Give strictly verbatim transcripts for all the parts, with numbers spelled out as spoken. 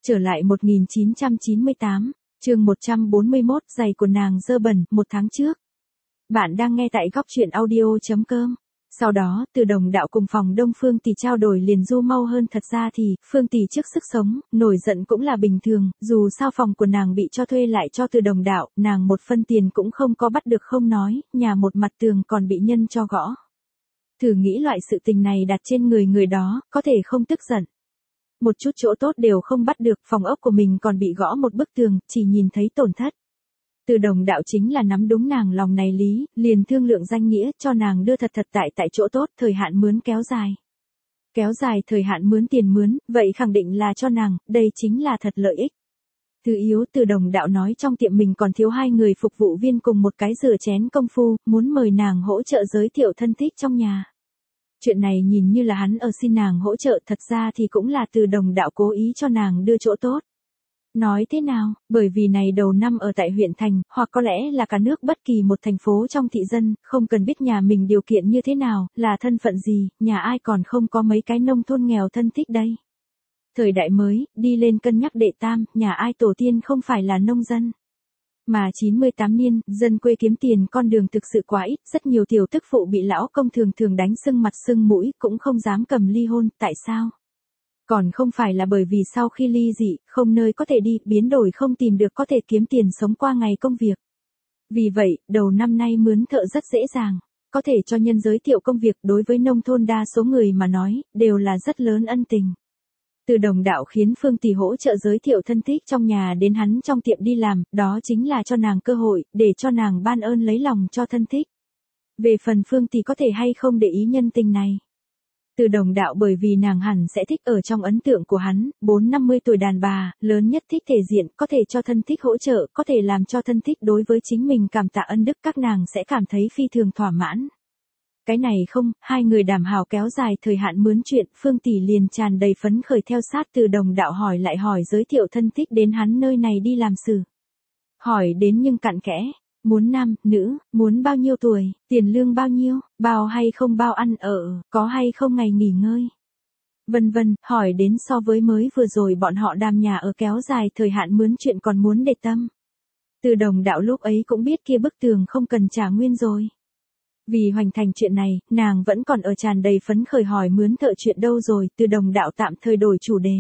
Trở lại một nghìn chín trăm chín mươi tám, chương một trăm bốn mươi mốt, giày của nàng dơ bẩn, một tháng trước. Bạn đang nghe tại góc truyện audio.com. Sau đó, Từ Đồng Đạo cùng phòng Đông Phương Tỷ trao đổi liền du mau hơn. Thật ra thì, Phương Tỷ trước sức sống, nổi giận cũng là bình thường, dù sao phòng của nàng bị cho thuê lại cho Từ Đồng Đạo, nàng một phân tiền cũng không có bắt được không nói, nhà một mặt tường còn bị nhân cho gõ. Thử nghĩ loại sự tình này đặt trên người người đó, có thể không tức giận. Một chút chỗ tốt đều không bắt được, phòng ốc của mình còn bị gõ một bức tường, chỉ nhìn thấy tổn thất. Từ Đồng Đạo chính là nắm đúng nàng lòng này lý, liền thương lượng danh nghĩa cho nàng đưa thật thật tại tại chỗ tốt, thời hạn mướn kéo dài. Kéo dài thời hạn mướn tiền mướn, vậy khẳng định là cho nàng, đây chính là thật lợi ích. Thứ yếu, Từ Đồng Đạo nói trong tiệm mình còn thiếu hai người phục vụ viên cùng một cái rửa chén công phu, muốn mời nàng hỗ trợ giới thiệu thân thích trong nhà. Chuyện này nhìn như là hắn ở xin nàng hỗ trợ, thật ra thì cũng là Từ Đồng Đạo cố ý cho nàng đưa chỗ tốt. Nói thế nào, bởi vì này đầu năm ở tại huyện thành, hoặc có lẽ là cả nước bất kỳ một thành phố trong thị dân, không cần biết nhà mình điều kiện như thế nào, là thân phận gì, nhà ai còn không có mấy cái nông thôn nghèo thân thích đây. Thời đại mới, đi lên cân nhắc đệ tam, nhà ai tổ tiên không phải là nông dân. Mà chín mươi tám niên, dân quê kiếm tiền con đường thực sự quá ít, rất nhiều tiểu tức phụ bị lão công thường thường đánh sưng mặt sưng mũi, cũng không dám cầm ly hôn, tại sao? Còn không phải là bởi vì sau khi ly dị, không nơi có thể đi, biến đổi không tìm được có thể kiếm tiền sống qua ngày công việc. Vì vậy, đầu năm nay mướn thợ rất dễ dàng, có thể cho nhân giới thiệu công việc, đối với nông thôn đa số người mà nói, đều là rất lớn ân tình. Từ Đồng Đạo khiến Phương Tỷ hỗ trợ giới thiệu thân thích trong nhà đến hắn trong tiệm đi làm, đó chính là cho nàng cơ hội, để cho nàng ban ơn lấy lòng cho thân thích. Về phần Phương Tỷ có thể hay không để ý nhân tình này. Từ Đồng Đạo bởi vì nàng hẳn sẽ thích ở trong ấn tượng của hắn, bốn năm mươi tuổi đàn bà, lớn nhất thích thể diện, có thể cho thân thích hỗ trợ, có thể làm cho thân thích đối với chính mình cảm tạ ân đức, các nàng sẽ cảm thấy phi thường thỏa mãn. Cái này không, hai người đảm hảo kéo dài thời hạn mướn chuyện, Phương Tỷ liền tràn đầy phấn khởi theo sát Từ Đồng Đạo hỏi lại hỏi giới thiệu thân thích đến hắn nơi này đi làm sự. Hỏi đến nhưng cặn kẽ, muốn nam, nữ, muốn bao nhiêu tuổi, tiền lương bao nhiêu, bao hay không bao ăn ở, có hay không ngày nghỉ ngơi. Vân vân, hỏi đến so với mới vừa rồi bọn họ đàm nhà ở kéo dài thời hạn mướn chuyện còn muốn để tâm. Từ Đồng Đạo lúc ấy cũng biết kia bức tường không cần trả nguyên rồi. Vì hoành thành chuyện này, nàng vẫn còn ở tràn đầy phấn khởi hỏi mướn thợ chuyện đâu rồi, Từ Đồng Đạo tạm thời đổi chủ đề.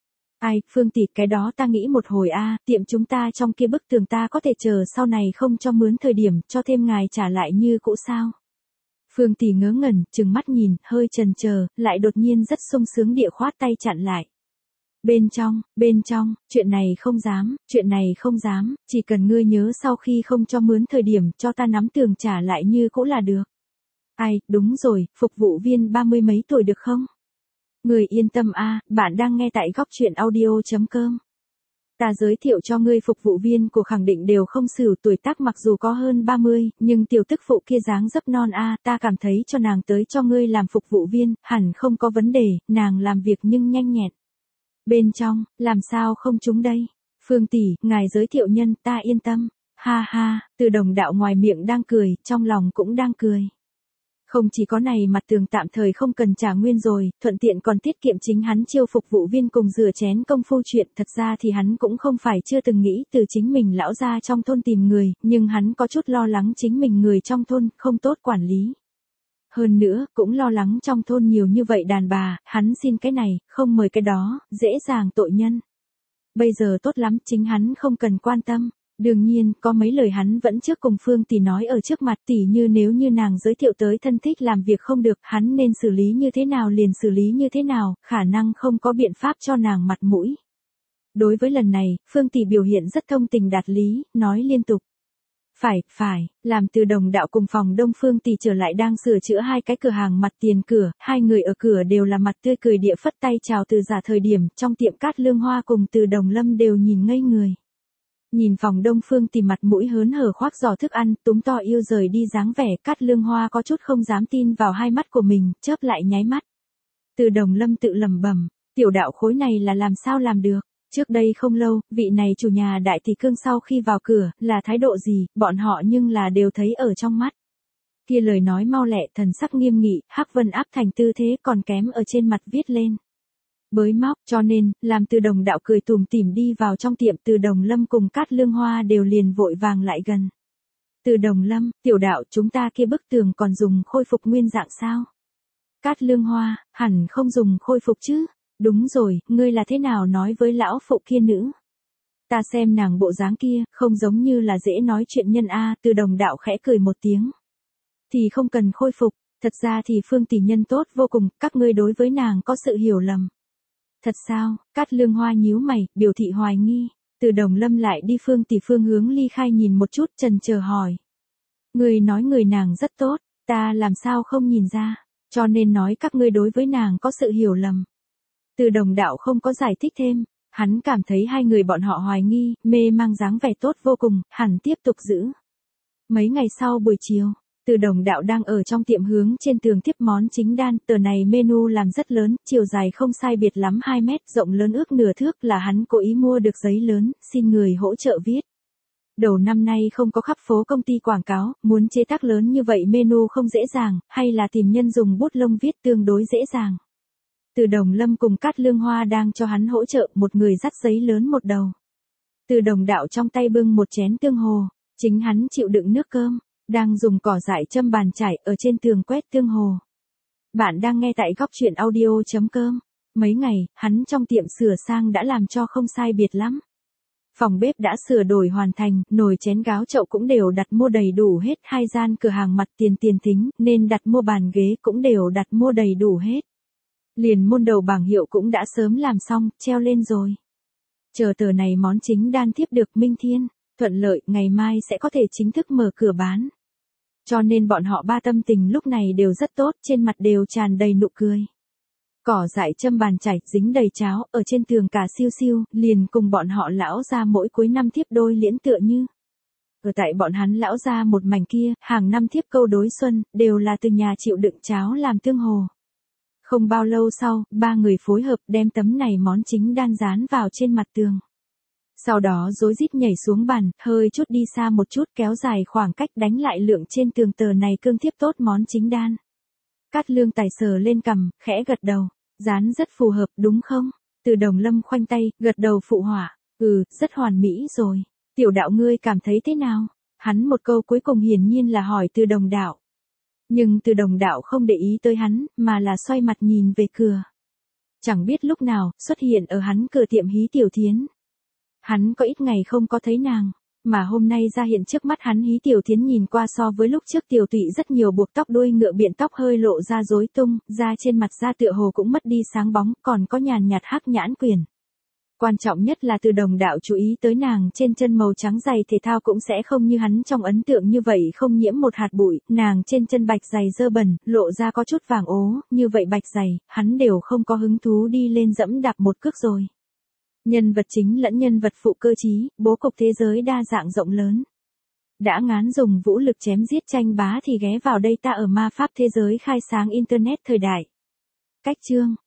Ai, Phương Tỷ, cái đó ta nghĩ một hồi a, tiệm chúng ta trong kia bức tường ta có thể chờ sau này không cho mướn thời điểm, cho thêm ngài trả lại như cũ sao? Phương Tỷ ngớ ngẩn, trừng mắt nhìn, hơi chần chờ, lại đột nhiên rất sung sướng địa khoát tay chặn lại. Bên trong, bên trong, chuyện này không dám, chuyện này không dám, chỉ cần ngươi nhớ sau khi không cho mướn thời điểm, cho ta nắm tường trả lại như cũ là được. Ai, đúng rồi, phục vụ viên ba mươi mấy tuổi được không? Người yên tâm a, bạn đang nghe tại góc truyện audio.com. Ta giới thiệu cho ngươi phục vụ viên của khẳng định đều không xỉu, tuổi tác mặc dù có hơn ba mươi, nhưng tiểu tức phụ kia dáng dấp non a, ta cảm thấy cho nàng tới cho ngươi làm phục vụ viên, hẳn không có vấn đề, nàng làm việc nhưng nhanh nhẹn. Bên trong, làm sao không trúng đây? Phương Tỷ, ngài giới thiệu nhân, ta yên tâm. Ha ha, Từ Đồng Đạo ngoài miệng đang cười, trong lòng cũng đang cười. Không chỉ có này mặt tường tạm thời không cần trả nguyên rồi, thuận tiện còn tiết kiệm chính hắn chiêu phục vụ viên cùng rửa chén công phu chuyện, thật ra thì hắn cũng không phải chưa từng nghĩ từ chính mình lão ra trong thôn tìm người, nhưng hắn có chút lo lắng chính mình người trong thôn không tốt quản lý. Hơn nữa, cũng lo lắng trong thôn nhiều như vậy đàn bà, hắn xin cái này, không mời cái đó, dễ dàng tội nhân. Bây giờ tốt lắm, chính hắn không cần quan tâm. Đương nhiên, có mấy lời hắn vẫn trước cùng Phương Tỷ nói ở trước mặt, tỉ như nếu như nàng giới thiệu tới thân thích làm việc không được, hắn nên xử lý như thế nào liền xử lý như thế nào, khả năng không có biện pháp cho nàng mặt mũi. Đối với lần này, Phương Tỷ biểu hiện rất thông tình đạt lý, nói liên tục. Phải, phải, làm Từ Đồng Đạo cùng phòng Đông Phương Tỷ trở lại đang sửa chữa hai cái cửa hàng mặt tiền cửa, hai người ở cửa đều là mặt tươi cười địa phất tay chào từ giả thời điểm, trong tiệm Cát Lương Hoa cùng Từ Đồng Lâm đều nhìn ngây người. Nhìn phòng Đông Phương Tỷ mặt mũi hớn hở khoác giỏ thức ăn, túm to yêu rời đi dáng vẻ, Cát Lương Hoa có chút không dám tin vào hai mắt của mình, chớp lại nháy mắt. Từ Đồng Lâm tự lẩm bẩm, tiểu đạo khối này là làm sao làm được? Trước đây không lâu, vị này chủ nhà đại tỷ cương sau khi vào cửa, là thái độ gì, bọn họ nhưng là đều thấy ở trong mắt. Kia lời nói mau lẹ, thần sắc nghiêm nghị, hắc vân áp thành tư thế còn kém ở trên mặt viết lên. bới móc, cho nên, làm Từ Đồng Đạo cười tủm tỉm đi vào trong tiệm, Từ Đồng Lâm cùng Cát Lương Hoa đều liền vội vàng lại gần. Từ Đồng Lâm, tiểu đạo, chúng ta kia bức tường còn dùng khôi phục nguyên dạng sao? Cát Lương Hoa, hẳn không dùng khôi phục chứ? Đúng rồi, ngươi là thế nào nói với lão phụ kia nữ? Ta xem nàng bộ dáng kia, không giống như là dễ nói chuyện nhân a. Từ Đồng Đạo khẽ cười một tiếng. Thì không cần khôi phục, thật ra thì Phương tỷ nhân tốt vô cùng, các ngươi đối với nàng có sự hiểu lầm. Thật sao? Cát Lương Hoa nhíu mày, biểu thị hoài nghi. Từ Đồng Lâm lại đi Phương tỷ phương hướng ly khai nhìn một chút, chần chờ hỏi. Người nói người nàng rất tốt, ta làm sao không nhìn ra, cho nên nói các ngươi đối với nàng có sự hiểu lầm. Từ Đồng Đạo không có giải thích thêm, hắn cảm thấy hai người bọn họ hoài nghi, mê mang dáng vẻ tốt vô cùng, hẳn tiếp tục giữ. Mấy ngày sau buổi chiều, Từ Đồng Đạo đang ở trong tiệm hướng trên tường tiếp món chính đan, tờ này menu làm rất lớn, chiều dài không sai biệt lắm hai mét, rộng lớn ước nửa thước, là hắn cố ý mua được giấy lớn, xin người hỗ trợ viết. Đầu năm nay không có khắp phố công ty quảng cáo, muốn chế tác lớn như vậy menu không dễ dàng, hay là tìm nhân dùng bút lông viết tương đối dễ dàng. Từ Đồng Lâm cùng Cát Lương Hoa đang cho hắn hỗ trợ, một người dắt giấy lớn một đầu. Từ Đồng Đạo trong tay bưng một chén tương hồ, chính hắn chịu đựng nước cơm, đang dùng cỏ dại châm bàn chải ở trên tường quét tương hồ. Bạn đang nghe tại góc truyện audio chấm com. Mấy ngày, hắn trong tiệm sửa sang đã làm cho không sai biệt lắm. Phòng bếp đã sửa đổi hoàn thành, nồi chén gáo chậu cũng đều đặt mua đầy đủ hết, hai gian cửa hàng mặt tiền tiền thính, nên đặt mua bàn ghế cũng đều đặt mua đầy đủ hết. Liền môn đầu bảng hiệu cũng đã sớm làm xong, treo lên rồi. Chờ tờ này món chính đan tiếp được minh thiên, thuận lợi, ngày mai sẽ có thể chính thức mở cửa bán. Cho nên bọn họ ba tâm tình lúc này đều rất tốt, trên mặt đều tràn đầy nụ cười. Cỏ dại châm bàn chải, dính đầy cháo, ở trên tường cả siêu siêu, liền cùng bọn họ lão ra mỗi cuối năm thiếp đôi liễn tựa như. Ở tại bọn hắn lão ra một mảnh kia, hàng năm thiếp câu đối xuân, đều là từ nhà chịu đựng cháo làm tương hồ. Không bao lâu sau, ba người phối hợp đem tấm này món chính đan dán vào trên mặt tường. Sau đó rối rít nhảy xuống bàn, hơi chút đi xa một chút, kéo dài khoảng cách đánh lại lượng trên tường tờ này cương thiếp tốt món chính đan. Cát Lương Tài sờ lên cằm, khẽ gật đầu, dán rất phù hợp đúng không? Từ Đồng Lâm khoanh tay, gật đầu phụ họa, ừ, rất hoàn mỹ rồi. Tiểu đạo ngươi cảm thấy thế nào? Hắn một câu cuối cùng hiển nhiên là hỏi Từ Đồng Đạo. Nhưng Từ Đồng Đạo không để ý tới hắn, mà là xoay mặt nhìn về cửa. Chẳng biết lúc nào, xuất hiện ở hắn cửa tiệm Hí Tiểu Thiến. Hắn có ít ngày không có thấy nàng, mà hôm nay ra hiện trước mắt hắn. Hí Tiểu Thiến nhìn qua so với lúc trước tiểu tụy rất nhiều, buộc tóc đuôi ngựa biện tóc hơi lộ ra rối tung, da trên mặt da tựa hồ cũng mất đi sáng bóng, còn có nhàn nhạt hắc nhãn quyển. Quan trọng nhất là Từ Đồng Đạo chú ý tới nàng trên chân màu trắng giày thể thao cũng sẽ không như hắn trong ấn tượng như vậy không nhiễm một hạt bụi, nàng trên chân bạch giày dơ bẩn, lộ ra có chút vàng ố, như vậy bạch giày, hắn đều không có hứng thú đi lên dẫm đạp một cước rồi. Nhân vật chính lẫn nhân vật phụ cơ trí, bố cục thế giới đa dạng rộng lớn. Đã ngán dùng vũ lực chém giết tranh bá thì ghé vào đây ta ở ma pháp thế giới khai sáng internet thời đại. Cách chương